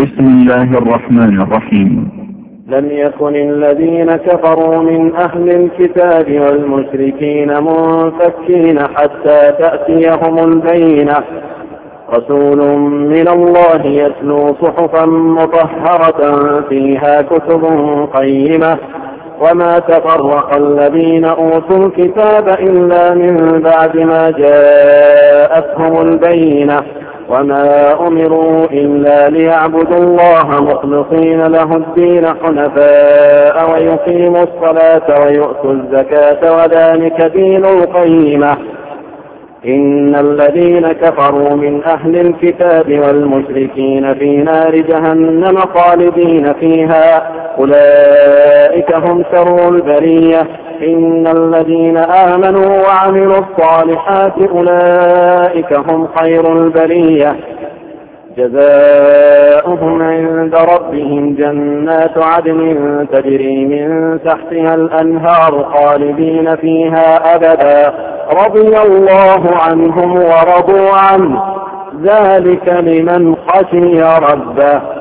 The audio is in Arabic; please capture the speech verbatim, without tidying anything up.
بسم الله الرحمن الرحيم. لم يكن الذين كفروا من أهل الكتاب والمشركين منفكين حتى تأتيهم البينة، رسول من الله يتلو صحفا مطهرة فيها كتب قيمة، وما تفرق الذين أوتوا الكتاب إلا من بعد ما جاءتهم البينة، وما أمروا إلا ليعبدوا الله مخلصين له الدين حنفاء ويقيموا الصلاة ويؤتوا الزكاة وذلك دين القيمة. إن الذين كفروا من أهل الكتاب والمشركين في نار جهنم خالدين فيها أولئك هم شر البرية. إن الذين آمنوا وعملوا الصالحات أولئك هم خير البرية، جزاؤهم عند ربهم جنات عدن تجري من تحتها الأنهار خالدين فيها أبدا، رضي الله عنهم ورضوا عنه، ذلك لمن خشي ربه.